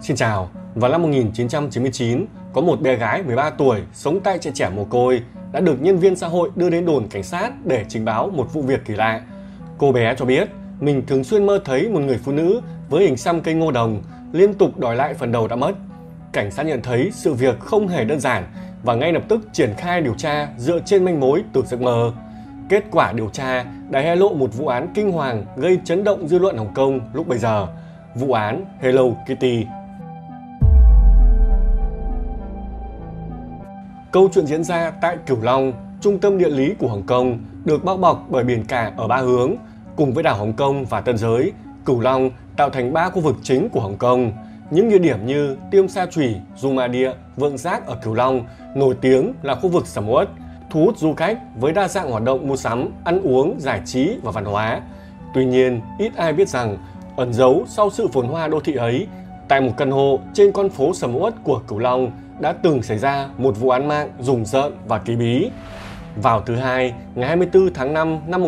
Xin chào, vào năm 1999, có một bé gái 13 tuổi sống tại trại trẻ mồ côi đã được nhân viên xã hội đưa đến đồn cảnh sát để trình báo một vụ việc kỳ lạ. Cô bé cho biết mình thường xuyên mơ thấy một người phụ nữ với hình xăm cây ngô đồng liên tục đòi lại phần đầu đã mất. Cảnh sát nhận thấy sự việc không hề đơn giản và ngay lập tức triển khai điều tra dựa trên manh mối từ giấc mơ. Kết quả điều tra đã hé lộ một vụ án kinh hoàng gây chấn động dư luận Hồng Kông lúc bấy giờ, vụ án Hello Kitty. Câu chuyện diễn ra tại Cửu Long, trung tâm địa lý của Hồng Kông, được bao bọc bởi biển cả ở 3 hướng. Cùng với đảo Hồng Kông và Tân Giới, Cửu Long tạo thành 3 khu vực chính của Hồng Kông. Những địa điểm như Tiêm Sa Chủy, Dung Ma Địa, Vượng Giác ở Cửu Long nổi tiếng là khu vực sầm uất, thu hút du khách với đa dạng hoạt động mua sắm, ăn uống, giải trí và văn hóa. Tuy nhiên, ít ai biết rằng ẩn giấu sau sự phồn hoa đô thị ấy, tại một căn hộ trên con phố sầm uất của Cửu Long đã từng xảy ra một vụ án mạng rùng rợn và kỳ bí. Vào thứ Hai, ngày 24 tháng 5 năm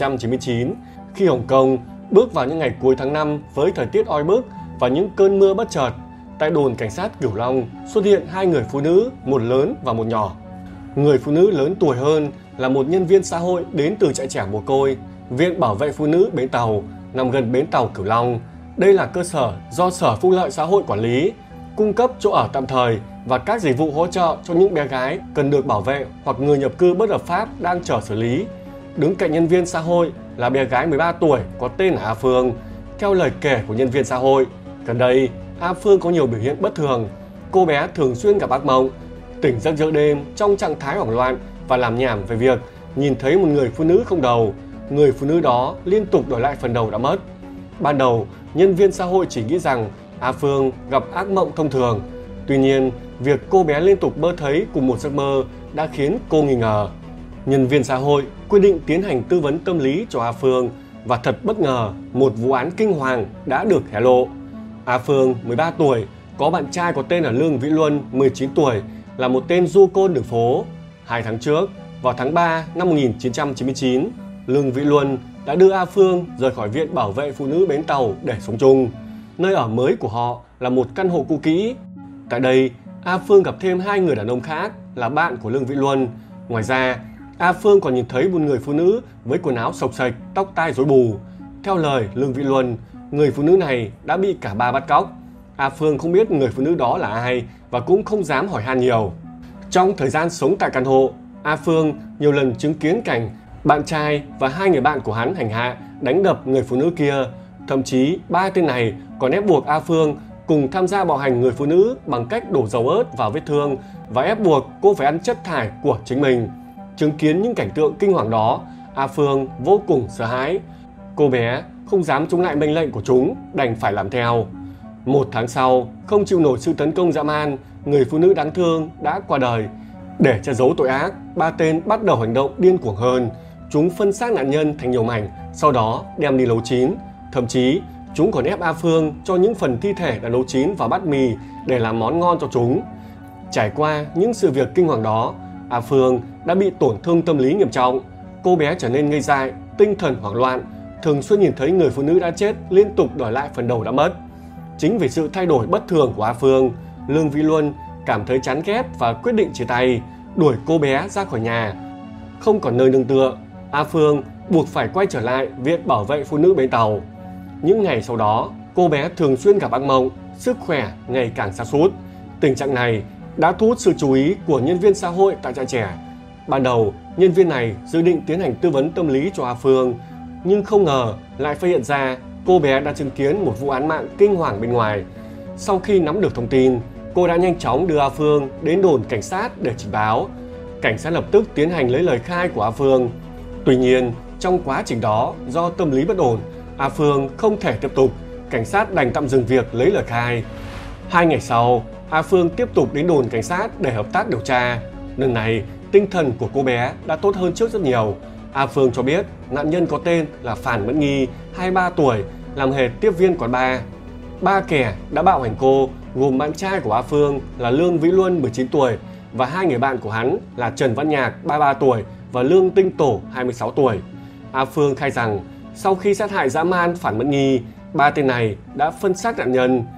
1999, khi Hồng Kông bước vào những ngày cuối tháng 5 với thời tiết oi bức và những cơn mưa bất chợt, tại đồn cảnh sát Cửu Long xuất hiện 2 người phụ nữ, một lớn và một nhỏ. Người phụ nữ lớn tuổi hơn là một nhân viên xã hội đến từ trại trẻ mồ côi, Viện Bảo vệ Phụ nữ Bến Tàu, nằm gần bến tàu Cửu Long. Đây là cơ sở do Sở Phúc lợi Xã hội quản lý, cung cấp chỗ ở tạm thời và các dịch vụ hỗ trợ cho những bé gái cần được bảo vệ hoặc người nhập cư bất hợp pháp đang chờ xử lý. Đứng cạnh nhân viên xã hội là bé gái 13 tuổi có tên là A Phương. Theo lời kể của nhân viên xã hội, gần đây A Phương có nhiều biểu hiện bất thường. Cô bé thường xuyên gặp ác mộng, tỉnh giấc giữa đêm trong trạng thái hoảng loạn và làm nhảm về việc nhìn thấy một người phụ nữ không đầu. Người phụ nữ đó liên tục đòi lại phần đầu đã mất. Ban đầu, nhân viên xã hội chỉ nghĩ rằng A Phương gặp ác mộng thông thường. Tuy nhiên, việc cô bé liên tục mơ thấy cùng một giấc mơ đã khiến cô nghi ngờ. Nhân viên xã hội quyết định tiến hành tư vấn tâm lý cho A Phương và thật bất ngờ, một vụ án kinh hoàng đã được hé lộ. A Phương, 13 tuổi, có bạn trai có tên là Lương Vĩ Luân, 19 tuổi, là một tên du côn đường phố. 2 tháng trước, vào tháng 3 năm 1999, Lương Vĩ Luân đã đưa A Phương rời khỏi Viện Bảo vệ Phụ nữ Bến Tàu để sống chung. Nơi ở mới của họ là một căn hộ cũ kỹ. Tại đây, A Phương gặp thêm 2 người đàn ông khác là bạn của Lương Vĩ Luân. Ngoài ra, A Phương còn nhìn thấy một người phụ nữ với quần áo xộc xệch, tóc tai rối bù. Theo lời Lương Vĩ Luân, người phụ nữ này đã bị cả ba bắt cóc. A Phương không biết người phụ nữ đó là ai và cũng không dám hỏi han nhiều. Trong thời gian sống tại căn hộ, A Phương nhiều lần chứng kiến cảnh bạn trai và 2 người bạn của hắn hành hạ, đánh đập người phụ nữ kia. Thậm chí 3 tên này còn ép buộc A Phương cùng tham gia bạo hành người phụ nữ bằng cách đổ dầu ớt vào vết thương và ép buộc cô phải ăn chất thải của chính mình. Chứng kiến những cảnh tượng kinh hoàng đó, A Phương vô cùng sợ hãi. Cô bé không dám chống lại mệnh lệnh của chúng, đành phải làm theo. 1 tháng sau, không chịu nổi sự tấn công dã man, người phụ nữ đáng thương đã qua đời. Để che giấu tội ác, 3 tên bắt đầu hành động điên cuồng hơn. Chúng phân xác nạn nhân thành nhiều mảnh, sau đó đem đi nấu chín. Thậm chí, chúng còn ép A Phương cho những phần thi thể đã nấu chín vào bát mì để làm món ngon cho chúng. Trải qua những sự việc kinh hoàng đó, A Phương đã bị tổn thương tâm lý nghiêm trọng. Cô bé trở nên ngây dại, tinh thần hoảng loạn, thường xuyên nhìn thấy người phụ nữ đã chết liên tục đòi lại phần đầu đã mất. Chính vì sự thay đổi bất thường của A Phương, Lương Vĩ Luân cảm thấy chán ghét và quyết định chia tay, đuổi cô bé ra khỏi nhà. Không còn nơi nương tựa, A Phương buộc phải quay trở lại Viện Bảo vệ Phụ nữ Bến Tàu. Những ngày sau đó, cô bé thường xuyên gặp ác mộng, sức khỏe ngày càng sa sút. Tình trạng này đã thu hút sự chú ý của nhân viên xã hội tại trại trẻ. Ban đầu, nhân viên này dự định tiến hành tư vấn tâm lý cho A Phương, nhưng không ngờ lại phát hiện ra cô bé đã chứng kiến một vụ án mạng kinh hoàng bên ngoài. Sau khi nắm được thông tin, cô đã nhanh chóng đưa A Phương đến đồn cảnh sát để trình báo. Cảnh sát lập tức tiến hành lấy lời khai của A Phương. Tuy nhiên, trong quá trình đó, do tâm lý bất ổn, A Phương không thể tiếp tục, cảnh sát đành tạm dừng việc lấy lời khai. 2 ngày sau, A Phương tiếp tục đến đồn cảnh sát để hợp tác điều tra. Lần này, tinh thần của cô bé đã tốt hơn trước rất nhiều. A Phương cho biết nạn nhân có tên là Phàn Mẫn Nghi, 23 tuổi, làm nghề tiếp viên quán bar. 3 kẻ đã bạo hành cô gồm bạn trai của A Phương là Lương Vĩ Luân, 19 tuổi và 2 người bạn của hắn là Trần Văn Nhạc, 33 tuổi và Lương Tinh Tổ, 26 tuổi. A Phương khai rằng sau khi sát hại dã man Phàn Mẫn Nghi, 3 tên này đã phân xác nạn nhân.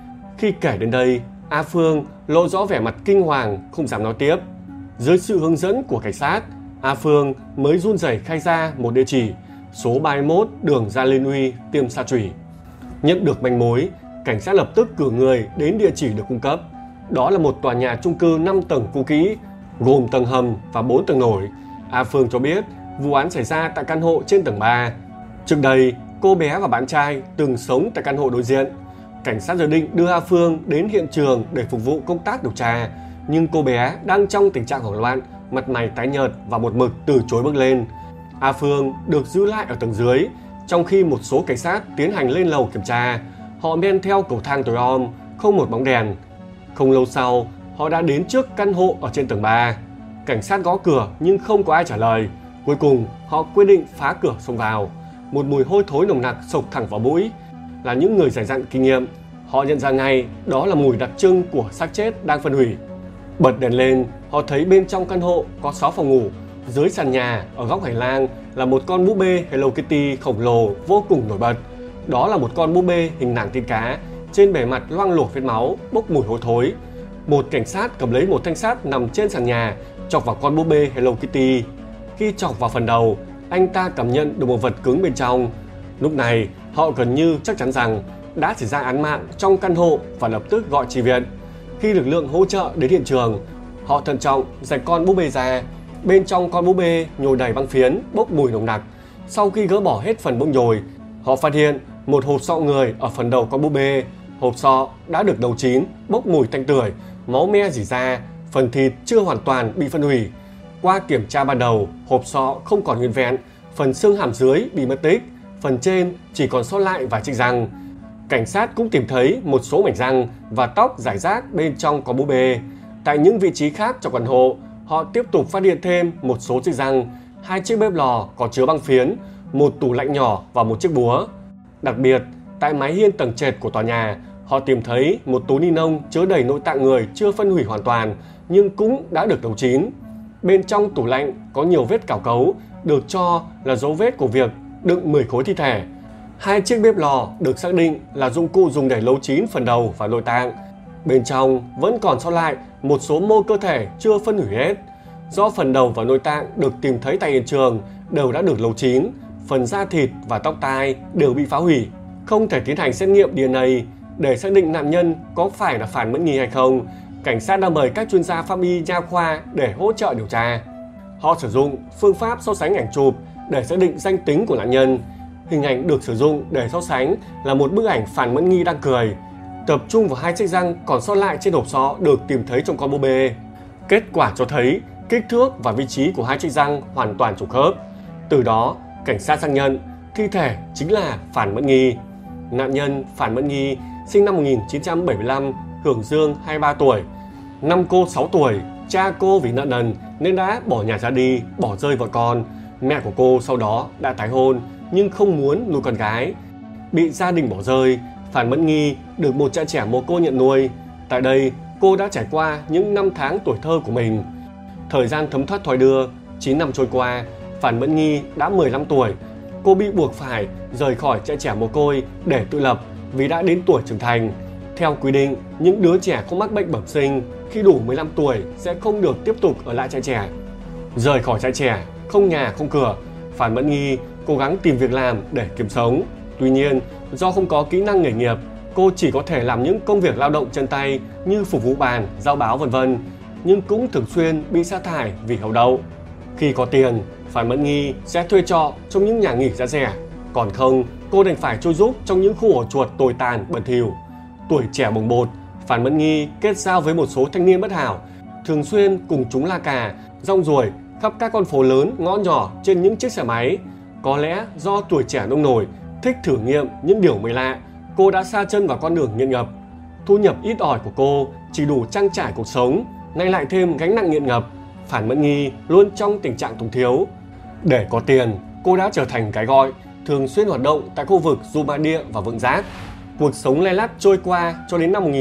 Khi kể đến đây, A Phương lộ rõ vẻ mặt kinh hoàng, không dám nói tiếp. Dưới sự hướng dẫn của cảnh sát, A Phương mới run rẩy khai ra một địa chỉ, số 31 đường Gia Liên Uy, Tiêm Sa Chủy. Nhận được manh mối, cảnh sát lập tức cử người đến địa chỉ được cung cấp. Đó là một tòa nhà chung cư 5 tầng cũ kỹ, gồm tầng hầm và 4 tầng nổi. A Phương cho biết vụ án xảy ra tại căn hộ trên tầng 3. Trước đây, cô bé và bạn trai từng sống tại căn hộ đối diện. Cảnh sát dự định đưa A Phương đến hiện trường để phục vụ công tác điều tra, nhưng cô bé đang trong tình trạng hoảng loạn, mặt mày tái nhợt và một mực từ chối bước lên. A Phương được giữ lại ở tầng dưới, trong khi một số cảnh sát tiến hành lên lầu kiểm tra. Họ men theo cầu thang tối om, không một bóng đèn. Không lâu sau, họ đã đến trước căn hộ ở trên tầng 3. Cảnh sát gõ cửa nhưng không có ai trả lời. Cuối cùng, họ quyết định phá cửa xông vào. Một mùi hôi thối nồng nặc xộc thẳng vào mũi. Là những người dày dặn kinh nghiệm, họ nhận ra ngay đó là mùi đặc trưng của xác chết đang phân hủy. Bật đèn lên, họ thấy bên trong căn hộ có 6 phòng ngủ. Dưới sàn nhà, ở góc hành lang là một con búp bê Hello Kitty khổng lồ vô cùng nổi bật. Đó là một con búp bê hình nàng tiên cá, trên bề mặt loang lổ vết máu, bốc mùi hôi thối. Một cảnh sát cầm lấy một thanh sắt nằm trên sàn nhà, chọc vào con búp bê Hello Kitty. Khi chọc vào phần đầu, anh ta cảm nhận được một vật cứng bên trong. Lúc này, họ gần như chắc chắn rằng đã xảy ra án mạng trong căn hộ và lập tức gọi chi viện. Khi lực lượng hỗ trợ đến hiện trường, họ thận trọng rạch con búp bê ra. Bên trong con búp bê nhồi đầy băng phiến, bốc mùi nồng nặc. Sau khi gỡ bỏ hết phần bông nhồi, họ phát hiện một hộp sọ người ở phần đầu con búp bê. Hộp sọ đã được nấu chín, bốc mùi tanh tưởi, máu me rỉ ra, phần thịt chưa hoàn toàn bị phân hủy. Qua kiểm tra ban đầu, hộp sọ không còn nguyên vẹn, phần xương hàm dưới bị mất tích, phần trên chỉ còn sót lại vài chiếc răng. Cảnh sát cũng tìm thấy một số mảnh răng và tóc rải rác bên trong con búp bê. Tại những vị trí khác trong căn hộ, họ tiếp tục phát hiện thêm một số chiếc răng, 2 chiếc bếp lò có chứa băng phiến, một tủ lạnh nhỏ và một chiếc búa. Đặc biệt, tại mái hiên tầng trệt của tòa nhà, họ tìm thấy một túi ni lông chứa đầy nội tạng người chưa phân hủy hoàn toàn nhưng cũng đã được nấu chín. Bên trong tủ lạnh có nhiều vết cào cấu, được cho là dấu vết của việc đựng 10 khối thi thể. 2 chiếc bếp lò được xác định là dụng cụ dùng để nấu chín phần đầu và nội tạng. Bên trong vẫn còn sót lại một số mô cơ thể chưa phân hủy hết. Do phần đầu và nội tạng được tìm thấy tại hiện trường đều đã được nấu chín, phần da thịt và tóc tai đều bị phá hủy. Không thể tiến hành xét nghiệm DNA để xác định nạn nhân có phải là Phản Mẫn Nghi hay không. Cảnh sát đã mời các chuyên gia pháp y nha khoa để hỗ trợ điều tra. Họ sử dụng phương pháp so sánh ảnh chụp để xác định danh tính của nạn nhân. Hình ảnh được sử dụng để so sánh là một bức ảnh Phản Mẫn Nghi đang cười, tập trung vào 2 chiếc răng còn sót lại trên hộp sọ được tìm thấy trong con búp bê. Kết quả cho thấy kích thước và vị trí của 2 chiếc răng hoàn toàn trùng khớp. Từ đó, cảnh sát xác nhận thi thể chính là Phản Mẫn Nghi. Nạn nhân Phản Mẫn Nghi sinh năm 1975, hưởng dương 23 tuổi. Năm cô 6 tuổi, cha cô vì nợ nần nên đã bỏ nhà ra đi, bỏ rơi vợ con. Mẹ của cô sau đó đã tái hôn nhưng không muốn nuôi con gái. Bị gia đình bỏ rơi, Phản Mẫn Nghi được một cha trẻ mồ côi nhận nuôi. Tại đây, cô đã trải qua những năm tháng tuổi thơ của mình. Thời gian thấm thoát thoi đưa, 9 năm trôi qua, Phản Mẫn Nghi đã 15 tuổi. Cô bị buộc phải rời khỏi trại trẻ mồ côi để tự lập vì đã đến tuổi trưởng thành. Theo quy định, những đứa trẻ không mắc bệnh bẩm sinh khi đủ 15 tuổi sẽ không được tiếp tục ở lại trại trẻ. Rời khỏi trại trẻ, không nhà không cửa, Phản Mẫn Nghi cố gắng tìm việc làm để kiếm sống. Tuy nhiên, do không có kỹ năng nghề nghiệp, cô chỉ có thể làm những công việc lao động chân tay như phục vụ bàn, giao báo v.v. nhưng cũng thường xuyên bị sa thải vì hầu đậu. Khi có tiền, Phản Mẫn Nghi sẽ thuê trọ trong những nhà nghỉ giá rẻ. Còn không, cô đành phải trôi giúp trong những khu ổ chuột tồi tàn bẩn thỉu. Tuổi trẻ bồng bột, Phản Mẫn Nghi kết giao với một số thanh niên bất hảo, thường xuyên cùng chúng la cà, rong ruổi khắp các con phố lớn, ngõ nhỏ trên những chiếc xe máy. Có lẽ do tuổi trẻ nông nổi, thích thử nghiệm những điều mới lạ, cô đã sa chân vào con đường nghiện ngập. Thu nhập ít ỏi của cô chỉ đủ trang trải cuộc sống, nay lại thêm gánh nặng nghiện ngập. Phản Mẫn Nghi luôn trong tình trạng túng thiếu. Để có tiền, cô đã trở thành cái gọi, thường xuyên hoạt động tại khu vực Du Ba Địa và Vượng Giác. Cuộc sống lay lắt trôi qua cho đến năm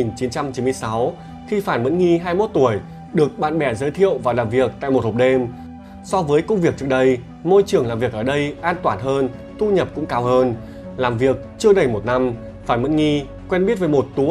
1996, khi Phản Mẫn Nghi 21 tuổi được bạn bè giới thiệu vào làm việc tại một hộp đêm. So với công việc trước đây, môi trường làm việc ở đây an toàn hơn, thu nhập cũng cao hơn. Làm việc chưa đầy 1 năm, Phản Mẫn Nghi quen biết với một tú ông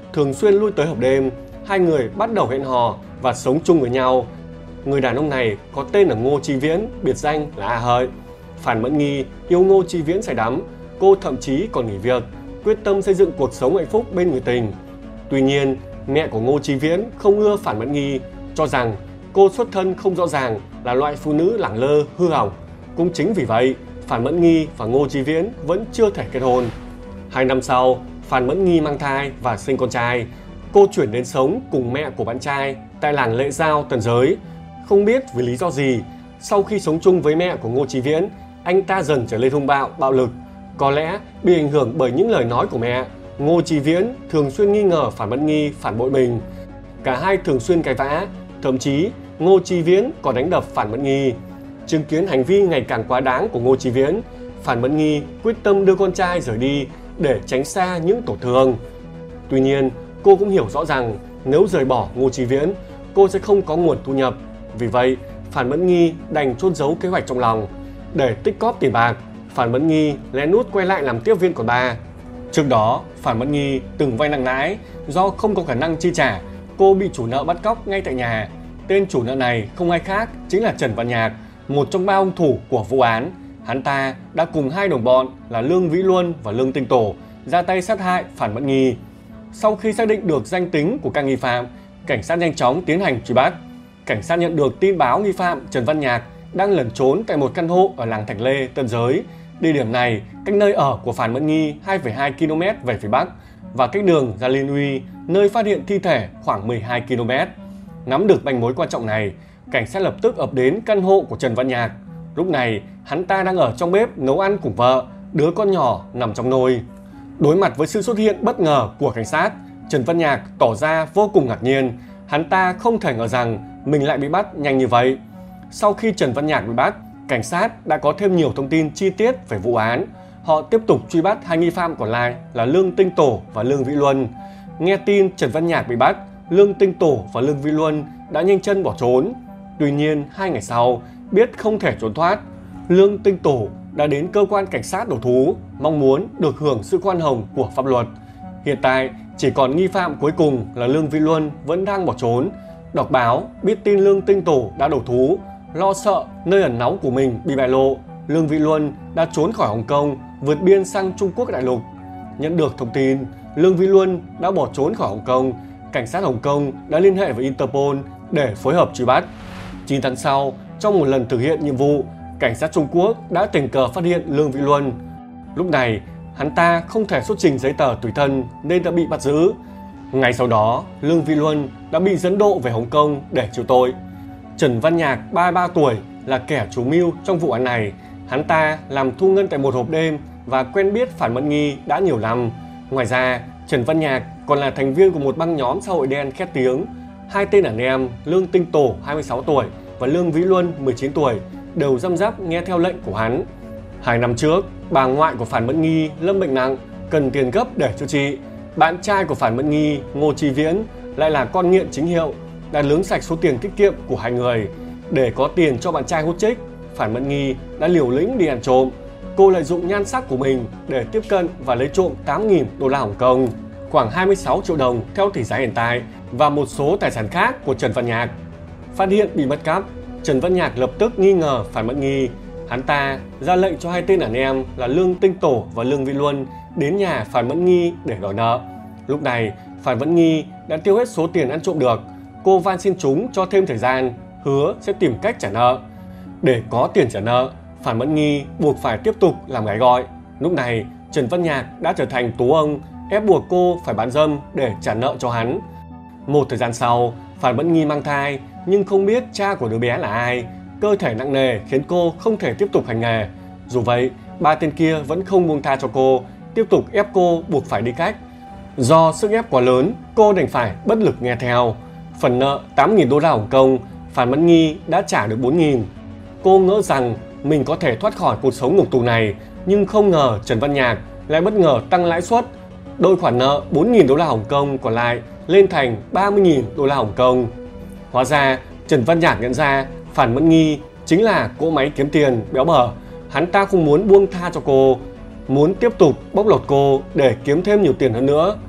thường xuyên lui tới hộp đêm, hai người bắt đầu hẹn hò và sống chung với nhau. Người đàn ông này có tên là Ngô Chí Viễn, biệt danh là A Hợi. Phan Mẫn Nghi yêu Ngô Chí Viễn say đắm, cô thậm chí còn nghỉ việc, quyết tâm xây dựng cuộc sống hạnh phúc bên người tình. Tuy nhiên, mẹ của Ngô Chí Viễn không ưa Phan Mẫn Nghi, cho rằng cô xuất thân không rõ ràng, là loại phụ nữ lẳng lơ, hư hỏng. Cũng chính vì vậy, Phan Mẫn Nghi và Ngô Chí Viễn vẫn chưa thể kết hôn. 2 năm sau, Phan Mẫn Nghi mang thai và sinh con trai. Cô chuyển đến sống cùng mẹ của bạn trai tại làng Lệ Giao, Tân Giới. Không biết vì lý do gì, sau khi sống chung với mẹ của Ngô Chí Viễn, anh ta dần trở nên hung bạo, bạo lực. Có lẽ bị ảnh hưởng bởi những lời nói của mẹ, Ngô Chí Viễn thường xuyên nghi ngờ Phan Mẫn Nghi phản bội mình. Cả hai thường xuyên cãi vã, thậm chí Ngô Chí Viễn còn đánh đập Phan Mẫn Nghi. Chứng kiến hành vi ngày càng quá đáng của Ngô Chí Viễn, Phan Mẫn Nghi quyết tâm đưa con trai rời đi để tránh xa những tổn thương. Tuy nhiên, cô cũng hiểu rõ rằng nếu rời bỏ Ngô Chí Viễn, cô sẽ không có nguồn thu nhập. Vì vậy, Phan Mẫn Nghi đành chôn giấu kế hoạch trong lòng. Để tích cóp tiền bạc, Phan Mẫn Nghi lén lút quay lại làm tiếp viên quán bar. Trước đó, Phan Mẫn Nghi từng vay nặng lãi, do không có khả năng chi trả, cô bị chủ nợ bắt cóc ngay tại nhà. Tên chủ nợ này không ai khác chính là Trần Văn Nhạc, một trong 3 hung thủ của vụ án. Hắn ta đã cùng 2 đồng bọn là Lương Vĩ Luân và Lương Tinh Tổ ra tay sát hại Phan Mẫn Nghi. Sau khi xác định được danh tính của các nghi phạm, cảnh sát nhanh chóng tiến hành truy bắt. Cảnh sát nhận được tin báo nghi phạm Trần Văn Nhạc đang lẩn trốn tại một căn hộ ở làng Thạch Lê, Tân Giới. Địa điểm này cách nơi ở của Phan Mẫn Nghi 2,2 km về phía bắc và cách đường ra Liên Uy, nơi phát hiện thi thể, khoảng 12 km. Nắm được manh mối quan trọng này, cảnh sát lập tức ập đến căn hộ của Trần Văn Nhạc. Lúc này, hắn ta đang ở trong bếp nấu ăn cùng vợ, đứa con nhỏ nằm trong nồi. Đối mặt với sự xuất hiện bất ngờ của cảnh sát, Trần Văn Nhạc tỏ ra vô cùng ngạc nhiên. Hắn ta không thể ngờ rằng mình lại bị bắt nhanh như vậy. Sau khi Trần Văn Nhạc bị bắt, cảnh sát đã có thêm nhiều thông tin chi tiết về vụ án. Họ tiếp tục truy bắt 2 nghi phạm còn lại là Lương Tinh Tổ và Lương Vĩ Luân. Nghe tin Trần Văn Nhạc bị bắt, Lương Tinh Tổ và Lương Vĩ Luân đã nhanh chân bỏ trốn. Tuy nhiên, 2 ngày sau, biết không thể trốn thoát, Lương Tinh Tổ đã đến cơ quan cảnh sát đầu thú, mong muốn được hưởng sự khoan hồng của pháp luật. Hiện tại, chỉ còn nghi phạm cuối cùng là Lương Vĩ Luân vẫn đang bỏ trốn. Đọc báo, biết tin Lương Tinh Tổ đã đầu thú, lo sợ nơi ẩn náu của mình bị bại lộ, Lương Vĩ Luân đã trốn khỏi Hồng Kông, vượt biên sang Trung Quốc đại lục. Nhận được thông tin, Lương Vĩ Luân đã bỏ trốn khỏi Hồng Kông. Cảnh sát Hồng Kông đã liên hệ với Interpol để phối hợp truy bắt. 9 tháng sau, trong một lần thực hiện nhiệm vụ, cảnh sát Trung Quốc đã tình cờ phát hiện Lương Vĩ Luân. Lúc này, hắn ta không thể xuất trình giấy tờ tùy thân nên đã bị bắt giữ. Ngay sau đó, Lương Vĩ Luân đã bị dẫn độ về Hồng Kông để chịu tội. Trần Văn Nhạc, 33 tuổi, là kẻ chủ mưu trong vụ án này. Hắn ta làm thu ngân tại một hộp đêm và quen biết Phan Mẫn Nghi đã nhiều năm. Ngoài ra, Trần Văn Nhạc còn là thành viên của một băng nhóm xã hội đen khét tiếng. 2 tên đàn em Lương Tinh Tổ 26 tuổi và Lương Vĩ Luân 19 tuổi đều răm rắp nghe theo lệnh của hắn. 2 năm trước, bà ngoại của Phan Mẫn Nghi lâm bệnh nặng, cần tiền gấp để chữa trị. Bạn trai của Phan Mẫn Nghi, Ngô Chí Viễn, lại là con nghiện chính hiệu, đã lướng sạch số tiền tiết kiệm của hai người. Để có tiền cho bạn trai hút chích, Phan Mẫn Nghi đã liều lĩnh đi ăn trộm. Cô lợi dụng nhan sắc của mình để tiếp cận và lấy trộm 8.000 đô la Hồng Kông, khoảng 26 triệu đồng theo tỷ giá hiện tại, và một số tài sản khác của Trần Văn Nhạc. Phát hiện bị mất cắp, Trần Văn Nhạc lập tức nghi ngờ Phan Mẫn Nghi. Hắn ta ra lệnh cho 2 tên đàn em là Lương Tinh Tổ và Lương Vĩ Luân đến nhà Phan Mẫn Nghi để đòi nợ. Lúc này, Phan Mẫn Nghi đã tiêu hết số tiền ăn trộm được. Cô van xin chúng cho thêm thời gian, hứa sẽ tìm cách trả nợ. Để có tiền trả nợ, Phan Mẫn Nghi buộc phải tiếp tục làm gái gọi. Lúc này, Trần Văn Nhạc đã trở thành tú ông, ép buộc cô phải bán dâm để trả nợ cho hắn. Một thời gian sau, Phan Mẫn Nghi mang thai nhưng không biết cha của đứa bé là ai. Cơ thể nặng nề khiến cô không thể tiếp tục hành nghề. Dù vậy, 3 tên kia vẫn không buông tha cho cô, tiếp tục ép cô buộc phải đi cách. Do sức ép quá lớn, cô đành phải bất lực nghe theo. Phần nợ 8.000 đô la Hồng Kông, Phan Mẫn Nghi đã trả được 4.000. Cô ngỡ rằng mình có thể thoát khỏi cuộc sống ngục tù này, nhưng không ngờ Trần Văn Nhạc lại bất ngờ tăng lãi suất. Đội khoản nợ 4.000 đô la Hồng Kông còn lại lên thành 30.000 đô la Hồng Kông. Hóa ra, Trần Văn Nhạc nhận ra Phan Mẫn Nghi chính là cỗ máy kiếm tiền béo bở. Hắn ta không muốn buông tha cho cô, muốn tiếp tục bóc lột cô để kiếm thêm nhiều tiền hơn nữa.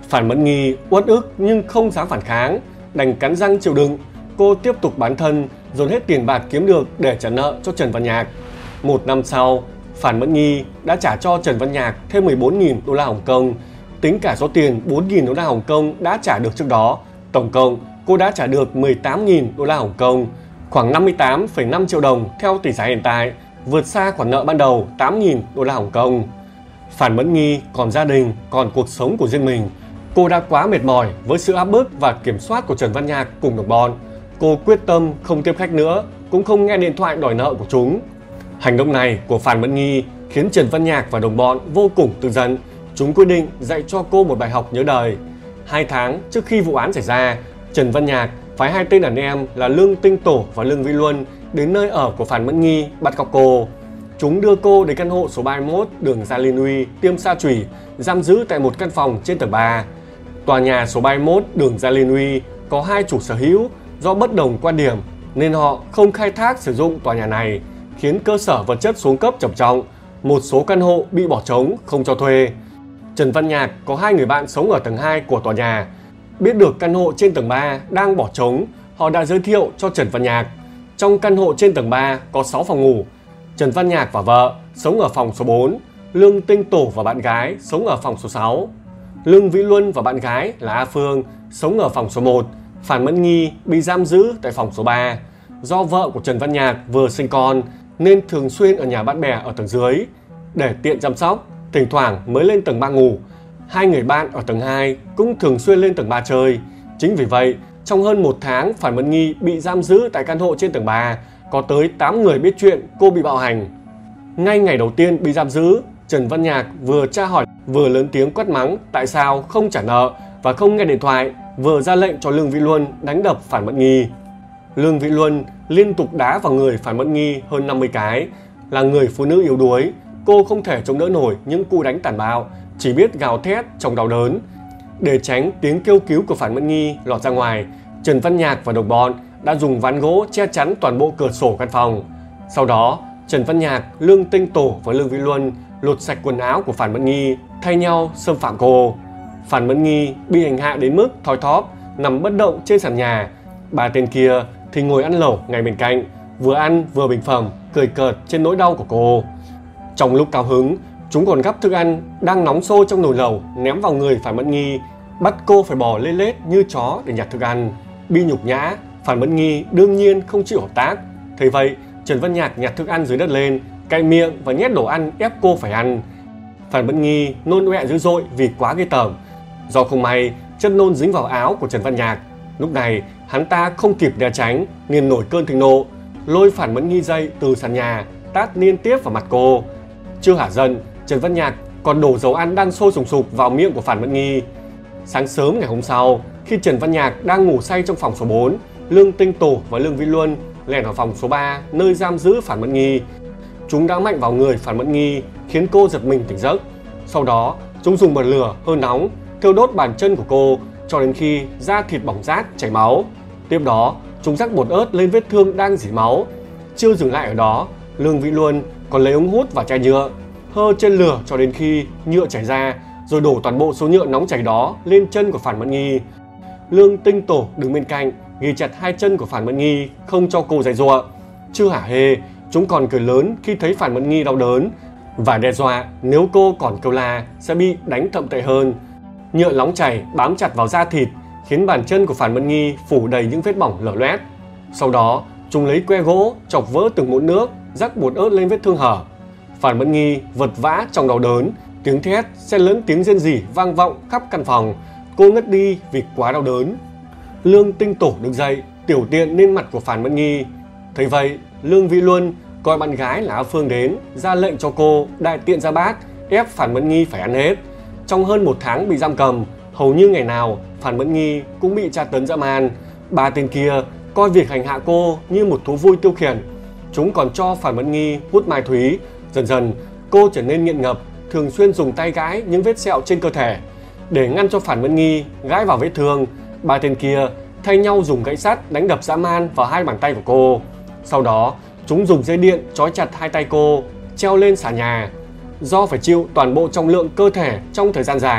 Phản Mẫn Nghi uất ức nhưng không dám phản kháng, đành cắn răng chịu đựng. Cô tiếp tục bán thân, dồn hết tiền bạc kiếm được để trả nợ cho Trần Văn Nhạc. Một năm sau, Phản Mẫn Nghi đã trả cho Trần Văn Nhạc thêm 14.000 đô la Hồng Kông. Tính cả số tiền 4.000 đô la Hồng Kông đã trả được trước đó, tổng cộng cô đã trả được 18.000 đô la Hồng Kông, khoảng 58,5 triệu đồng theo tỷ giá hiện tại, vượt xa khoản nợ ban đầu 8.000 đô la Hồng Kông. Phản Mẫn Nghi còn gia đình, còn cuộc sống của riêng mình. Cô đã quá mệt mỏi với sự áp bức và kiểm soát của Trần Văn Nhạc cùng đồng bọn. Cô quyết tâm không tiếp khách nữa, cũng không nghe điện thoại đòi nợ của chúng. Hành động này của Phản Mẫn Nghi khiến Trần Văn Nhạc và đồng bọn vô cùng tức giận. Chúng quyết định dạy cho cô một bài học nhớ đời. 2 tháng trước khi vụ án xảy ra, Trần Văn Nhạc phái 2 tên đàn em là Lương Tinh Tổ và Lương Vĩ Luân đến nơi ở của Phản Mẫn Nghi bắt cóc cô. Chúng đưa cô đến căn hộ số 31 đường Gia Liên Uy, Tiêm Sa Chủy, giam giữ tại một căn phòng trên tầng 3. Tòa nhà số 31 đường Gia Liên Uy có 2 chủ sở hữu, do bất đồng quan điểm nên họ không khai thác sử dụng tòa nhà này, khiến cơ sở vật chất xuống cấp trầm trọng. Một số căn hộ bị bỏ trống không cho thuê. Trần Văn Nhạc có 2 người bạn sống ở tầng 2 của tòa nhà. Biết được căn hộ trên tầng 3 đang bỏ trống, họ đã giới thiệu cho Trần Văn Nhạc. Trong căn hộ trên tầng 3 có 6 phòng ngủ. Trần Văn Nhạc và vợ sống ở phòng số 4, Lương Tinh Tổ và bạn gái sống ở phòng số 6. Lương Vĩ Luân và bạn gái là A Phương sống ở phòng số 1. Phản Mẫn Nghi bị giam giữ tại phòng số 3. Do vợ của Trần Văn Nhạc vừa sinh con nên thường xuyên ở nhà bạn bè ở tầng dưới. Để tiện chăm sóc, thỉnh thoảng mới lên tầng 3 ngủ. 2 người bạn ở tầng 2 cũng thường xuyên lên tầng 3 chơi. Chính vì vậy, trong hơn 1 tháng Phản Mẫn Nghi bị giam giữ tại căn hộ trên tầng 3, có tới 8 người biết chuyện cô bị bạo hành. Ngay ngày đầu tiên bị giam giữ, Trần Văn Nhạc vừa tra hỏi vừa lớn tiếng quát mắng tại sao không trả nợ và không nghe điện thoại, vừa ra lệnh cho Lương Vĩ Luân đánh đập Phản Mẫn Nghi. Lương Vĩ Luân liên tục đá vào người Phản Mẫn Nghi hơn 50 cái. Là người phụ nữ yếu đuối, cô không thể chống đỡ nổi những cú đánh tàn bạo, chỉ biết gào thét trong đau đớn. Để tránh tiếng kêu cứu của Phản Mẫn Nghi lọt ra ngoài, Trần Văn Nhạc và đồng bọn đã dùng ván gỗ che chắn toàn bộ cửa sổ căn phòng. Sau đó, Trần Văn Nhạc, Lương Tinh Tổ và Lương Vĩ Luân lột sạch quần áo của Phản Mẫn Nghi, thay nhau xâm phạm cô. Phản Mẫn Nghi bị hành hạ đến mức thoi thóp, nằm bất động trên sàn nhà. 3 tên kia thì ngồi ăn lẩu ngay bên cạnh, vừa ăn vừa bình phẩm, cười cợt trên nỗi đau của cô. Trong lúc cao hứng, chúng còn gắp thức ăn đang nóng sôi trong nồi lẩu ném vào người Phản Mẫn Nghi, bắt cô phải bò lê lết như chó để nhặt thức ăn. Bị nhục nhã, Phản Mẫn Nghi đương nhiên không chịu hợp tác. Thế vậy, Trần Văn Nhạc nhặt thức ăn dưới đất lên, cạy miệng và nhét đồ ăn ép cô phải ăn. Phản Mẫn Nghi nôn ọe dữ dội vì quá ghê tởm. Do không may, chất nôn dính vào áo của Trần Văn Nhạc. Lúc này, hắn ta không kịp né tránh, liền nổi cơn thịnh nộ, lôi Phản Mẫn Nghi dậy từ sàn nhà, tát liên tiếp vào mặt cô. Chưa hả giận, Trần Văn Nhạc còn đổ dầu ăn đang sôi sùng sục vào miệng của Phản Mẫn Nghi. Sáng sớm ngày hôm sau, khi Trần Văn Nhạc đang ngủ say trong phòng số 4, Lương Tinh Tổ và Lương Vĩ Luân lẻn vào phòng số 3 nơi giam giữ Phản Mẫn Nghi. Chúng đã mạnh vào người Phản Mẫn Nghi khiến cô giật mình tỉnh giấc. Sau đó, chúng dùng bật lửa hơi nóng thiêu đốt bàn chân của cô cho đến khi da thịt bỏng rát chảy máu. Tiếp đó, chúng rắc bột ớt lên vết thương đang rỉ máu. Chưa dừng lại ở đó, Lương Vĩ Luân còn lấy ống hút và chai nhựa hơ trên lửa cho đến khi nhựa chảy ra, rồi đổ toàn bộ số nhựa nóng chảy đó lên chân của Phản Mẫn Nghi. Lương Tinh Tổ đứng bên cạnh ghi chặt 2 chân của Phản Mẫn Nghi không cho cô giãy giụa. Chưa hả hê, chúng còn cười lớn khi thấy Phản Mẫn Nghi đau đớn và đe dọa nếu cô còn kêu la sẽ bị đánh thậm tệ hơn. Nhựa nóng chảy bám chặt vào da thịt khiến bàn chân của Phản Mẫn Nghi phủ đầy những vết bỏng lở loét. Sau đó, chúng lấy que gỗ chọc vỡ từng muỗng nước, rắc bột ớt lên vết thương hở. Phản Mẫn Nghi vật vã trong đau đớn, tiếng thét xen lẫn tiếng rên rỉ vang vọng khắp căn phòng. Cô ngất đi vì quá đau đớn. Lương Tinh Tổ đứng dậy, tiểu tiện lên mặt của Phản Mẫn Nghi. Thấy vậy, Lương Vĩ Luân gọi bạn gái là A Phương đến, ra lệnh cho cô đại tiện ra bát, ép Phản Mẫn Nghi phải ăn hết. Trong hơn 1 tháng bị giam cầm, hầu như ngày nào Phản Mẫn Nghi cũng bị tra tấn dã man. 3 tên kia coi việc hành hạ cô như một thú vui tiêu khiển. Chúng còn cho Phản Mẫn Nghi hút mai thúy. Dần dần, cô trở nên nghiện ngập, thường xuyên dùng tay gãi những vết sẹo trên cơ thể. Để ngăn cho Phản Mẫn Nghi gãi vào vết thương, 3 tên kia thay nhau dùng gậy sắt đánh đập dã man vào 2 bàn tay của cô. Sau đó, chúng dùng dây điện trói chặt 2 tay cô, treo lên xà nhà. Do phải chịu toàn bộ trọng lượng cơ thể trong thời gian dài,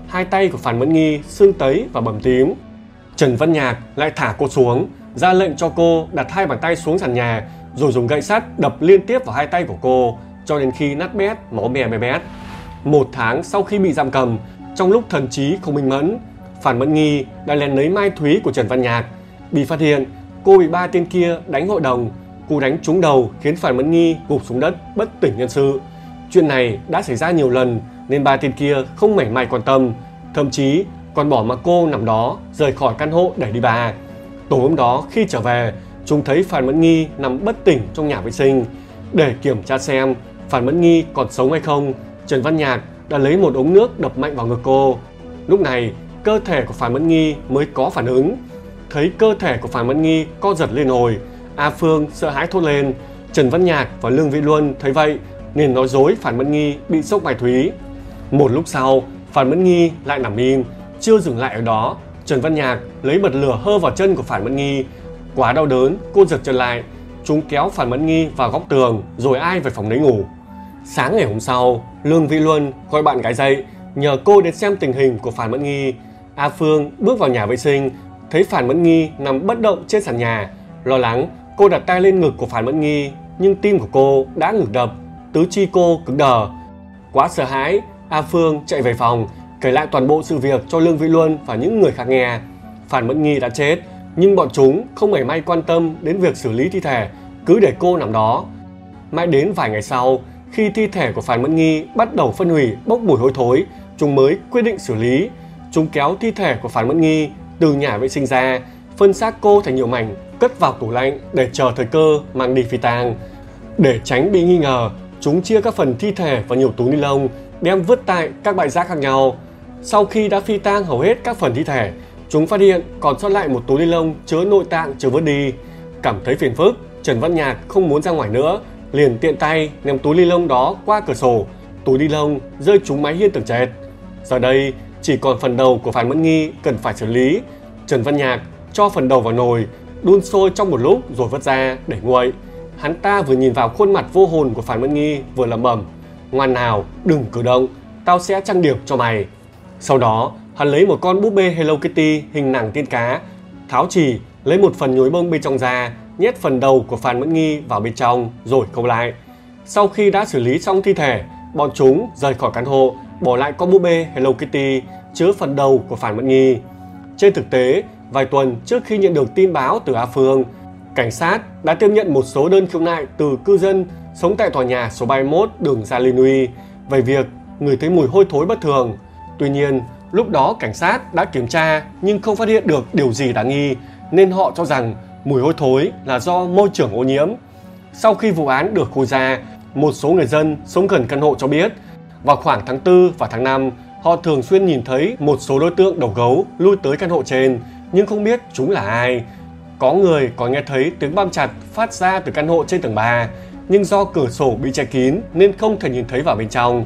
hai tay của Phàn Mẫn Nghi sưng tấy và bầm tím. Trần Văn Nhạc lại thả cô xuống, ra lệnh cho cô đặt hai bàn tay xuống sàn nhà, rồi dùng gậy sắt đập liên tiếp vào hai tay của cô cho đến khi nát bét, máu me be bét. 1 tháng sau khi bị giam cầm, trong lúc thần trí không minh mẫn, Phàn Mẫn Nghi đã lén lấy mai thúy của Trần Văn Nhạc. Bị phát hiện, cô bị 3 tên kia đánh hội đồng. Cú đánh trúng đầu khiến Phàn Mẫn Nghi gục xuống đất bất tỉnh nhân sự. Chuyện này đã xảy ra nhiều lần nên 3 tên kia không mảy may quan tâm, thậm chí còn bỏ mặc cô nằm đó rời khỏi căn hộ để đi bà. Tối hôm đó khi trở về, chúng thấy Phàn Mẫn Nghi nằm bất tỉnh trong nhà vệ sinh. Để kiểm tra xem Phàn Mẫn Nghi còn sống hay không, Trần Văn Nhạc đã lấy một ống nước đập mạnh vào ngực cô. Lúc này cơ thể của Phàn Mẫn Nghi mới có phản ứng. Thấy cơ thể của Phàn Mẫn Nghi co giật lên hồi, A Phương sợ hãi thốt lên. Trần Văn Nhạc và Lương Vĩ Luân thấy vậy nên nói dối Phàn Mẫn Nghi bị sốc mai thúy. Một lúc sau, Phàn Mẫn Nghi lại nằm im. Chưa dừng lại ở đó, Trần Văn Nhạc lấy bật lửa hơ vào chân của Phàn Mẫn Nghi. Quá đau đớn, cô giật chân lại. Chúng kéo Phàn Mẫn Nghi vào góc tường rồi ai về phòng đấy ngủ. Sáng ngày hôm sau, Lương Vĩ Luân gọi bạn gái dậy, nhờ cô đến xem tình hình của Phàn Mẫn Nghi. A Phương bước vào nhà vệ sinh, thấy Phàn Mẫn Nghi nằm bất động trên sàn nhà. Lo lắng, cô đặt tay lên ngực của Phàn Mẫn Nghi, nhưng tim của cô đã ngừng đập, tứ chi cô cứng đờ. Quá sợ hãi, A Phương chạy về phòng, kể lại toàn bộ sự việc cho Lương Vĩ Luân và những người khác nghe. Phàn Mẫn Nghi đã chết, nhưng bọn chúng không mảy may quan tâm đến việc xử lý thi thể, cứ để cô nằm đó. Mãi đến vài ngày sau, khi thi thể của Phàn Mẫn Nghi bắt đầu phân hủy bốc mùi hôi thối, chúng mới quyết định xử lý. Chúng kéo thi thể của Phàn Mẫn Nghi từ nhà vệ sinh ra, phân xác cô thành nhiều mảnh, cất vào tủ lạnh để chờ thời cơ mang đi phi tang. Để tránh bị nghi ngờ, chúng chia các phần thi thể vào nhiều túi ni lông, đem vứt tại các bãi rác khác nhau. Sau khi đã phi tang hầu hết các phần thi thể, chúng phát hiện còn sót lại một túi ni lông chứa nội tạng chưa vứt đi. Cảm thấy phiền phức, Trần Văn Nhạc không muốn ra ngoài nữa, liền tiện tay ném túi ni lông đó qua cửa sổ. Túi ni lông rơi trúng mái hiên tường trệt. Giờ đây chỉ còn phần đầu của Phàn Mẫn Nghi cần phải xử lý. Trần Văn Nhạc cho phần đầu vào nồi, đun sôi trong một lúc rồi vớt ra để nguội. Hắn ta vừa nhìn vào khuôn mặt vô hồn của Phàn Mẫn Nghi vừa lẩm bẩm: ngoan nào, đừng cử động, tao sẽ trang điểm cho mày. Sau đó hắn lấy một con búp bê Hello Kitty hình nàng tiên cá, tháo chì, lấy một phần nhối bông bên trong ra, nhét phần đầu của Phàn Mẫn Nghi vào bên trong rồi khâu lại. Sau khi đã xử lý xong thi thể, bọn chúng rời khỏi căn hộ, bỏ lại con búp bê Hello Kitty chứa phần đầu của Phàn Mẫn Nghi. Trên thực tế, vài tuần trước khi nhận được tin báo từ A Phương, cảnh sát đã tiếp nhận một số đơn khiếu nại từ cư dân sống tại tòa nhà số 31 đường Gia Linh Uy về việc ngửi thấy mùi hôi thối bất thường. Tuy nhiên, lúc đó cảnh sát đã kiểm tra nhưng không phát hiện được điều gì đáng nghi, nên họ cho rằng mùi hôi thối là do môi trường ô nhiễm. Sau khi vụ án được khui ra, một số người dân sống gần căn hộ cho biết, vào khoảng tháng 4 và tháng 5, họ thường xuyên nhìn thấy một số đối tượng đầu gấu lui tới căn hộ trên, nhưng không biết chúng là ai. Có người còn nghe thấy tiếng băm chặt phát ra từ căn hộ trên tầng 3, nhưng do cửa sổ bị che kín nên không thể nhìn thấy vào bên trong.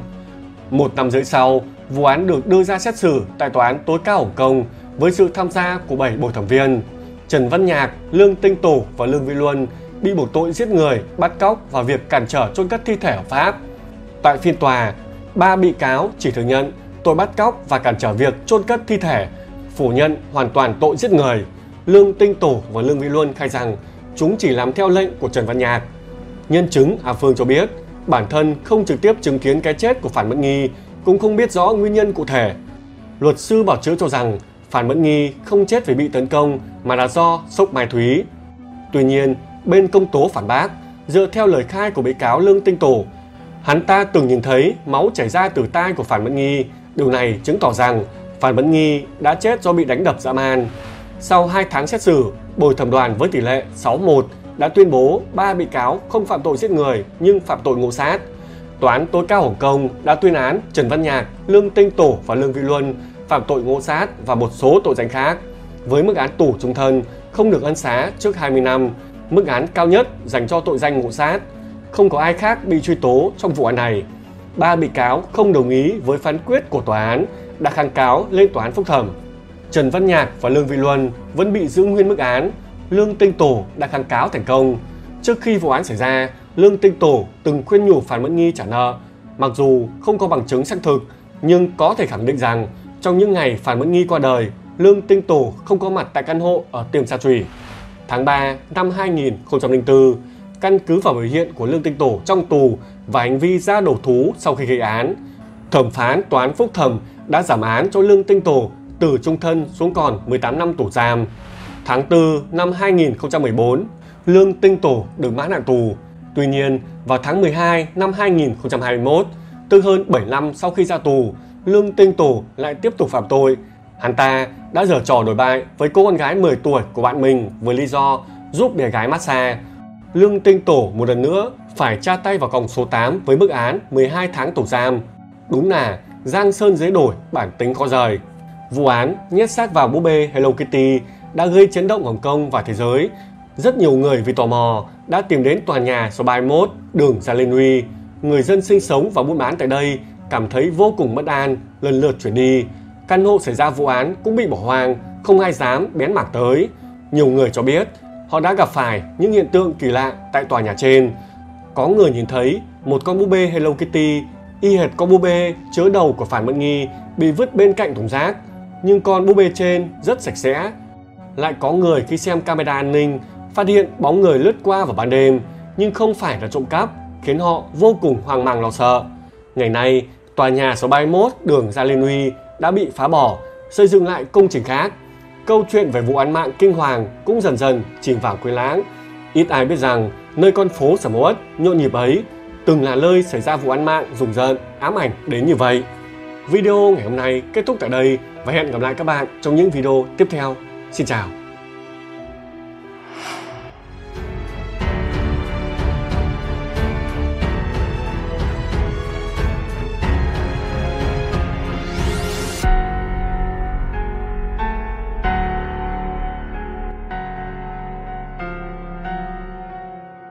1 năm rưỡi sau, vụ án được đưa ra xét xử tại Tòa án tối cao Hồng Kông với sự tham gia của 7 bồi thẩm viên. Trần Văn Nhạc, Lương Tinh Tổ và Lương Vĩ Luân bị buộc tội giết người, bắt cóc và việc cản trở chôn cất thi thể hợp pháp. Tại phiên tòa, 3 bị cáo chỉ thừa nhận tội bắt cóc và cản trở việc chôn cất thi thể, phủ nhận hoàn toàn tội giết người. Lương Tinh Tổ và Lương Vĩ Luân khai rằng chúng chỉ làm theo lệnh của Trần Văn Nhạc. Nhân chứng A Phương cho biết bản thân không trực tiếp chứng kiến cái chết của Phàn Mẫn Nghi, cũng không biết rõ nguyên nhân cụ thể. Luật sư bảo chữa cho rằng Phàn Mẫn Nghi không chết vì bị tấn công mà là do sốc mai thúy. Tuy nhiên, bên công tố phản bác, dựa theo lời khai của bị cáo Lương Tinh Tổ, hắn ta từng nhìn thấy máu chảy ra từ tai của Phàn Mẫn Nghi. Điều này chứng tỏ rằng Phàn Mẫn Nghi đã chết do bị đánh đập dã man. Sau 2 tháng xét xử, bồi thẩm đoàn với tỷ lệ 6-1 đã tuyên bố 3 bị cáo không phạm tội giết người nhưng phạm tội ngộ sát. Tòa án tối cao Hồng Kông đã tuyên án Trần Văn Nhạc, Lương Tinh Tổ và Lương Vĩ Luân phạm tội ngộ sát và một số tội danh khác, với mức án tù chung thân, không được ân xá trước 20 năm, mức án cao nhất dành cho tội danh ngộ sát. Không có ai khác bị truy tố trong vụ án này. 3 bị cáo không đồng ý với phán quyết của tòa án đã kháng cáo lên tòa án phúc thẩm. Trần Văn Nhạc và Lương Vĩ Luân vẫn bị giữ nguyên mức án. Lương Tinh Tổ đã kháng cáo thành công. Trước khi vụ án xảy ra, Lương Tinh Tổ từng khuyên nhủ Phàn Mẫn Nghi trả nợ. Mặc dù không có bằng chứng xác thực, nhưng có thể khẳng định rằng Trong những ngày Phan Mẫn Nghi qua đời, Lương Tinh Tổ không có mặt tại căn hộ ở Tiệm Sa Trùy. Tháng 3 năm 2004, căn cứ vào biểu hiện của Lương Tinh Tổ trong tù và hành vi ra đầu thú sau khi gây án, thẩm phán tòa án phúc thẩm đã giảm án cho Lương Tinh Tổ từ chung thân xuống còn 18 năm tù giam. Tháng 4 năm 2014, Lương Tinh Tổ được mãn hạn tù. Tuy nhiên, vào tháng 12 năm 2021, tức hơn 7 năm sau khi ra tù, Lương Tinh Tổ lại tiếp tục phạm tội. Hắn ta đã giở trò đổi bại với cô con gái 10 tuổi của bạn mình với lý do giúp bé gái massage. Lương Tinh Tổ một lần nữa phải tra tay vào còng số 8 với mức án 12 tháng tù giam. Đúng là giang sơn dễ đổi, bản tính khó rời. Vụ án nhét xác vào búp bê Hello Kitty đã gây chấn động Hồng Kông và thế giới. Rất nhiều người vì tò mò đã tìm đến tòa nhà số 31 đường Gia Liên Huy. Người dân sinh sống và buôn bán tại đây cảm thấy vô cùng bất an, lần lượt chuyển đi. Căn hộ xảy ra vụ án cũng bị bỏ hoang, không ai dám bén mảng tới. Nhiều người cho biết họ đã gặp phải những hiện tượng kỳ lạ tại tòa nhà trên. Có người nhìn thấy một con búp bê Hello Kitty y hệt con búp bê chứa đầu của Phan Mẫn Nghi bị vứt bên cạnh thùng rác, nhưng con búp bê trên rất sạch sẽ. Lại có người khi xem camera an ninh phát hiện bóng người lướt qua vào ban đêm, nhưng không phải là trộm cắp, khiến họ vô cùng hoang mang lo sợ. Ngày nay, tòa nhà số 31 đường Gia Liên Huy đã bị phá bỏ, xây dựng lại công trình khác. Câu chuyện về vụ án mạng kinh hoàng cũng dần dần chìm vào quên lãng. Ít ai biết rằng nơi con phố sầm uất nhộn nhịp ấy từng là nơi xảy ra vụ án mạng rùng rợn, ám ảnh đến như vậy. Video ngày hôm nay kết thúc tại đây và hẹn gặp lại các bạn trong những video tiếp theo. Xin chào.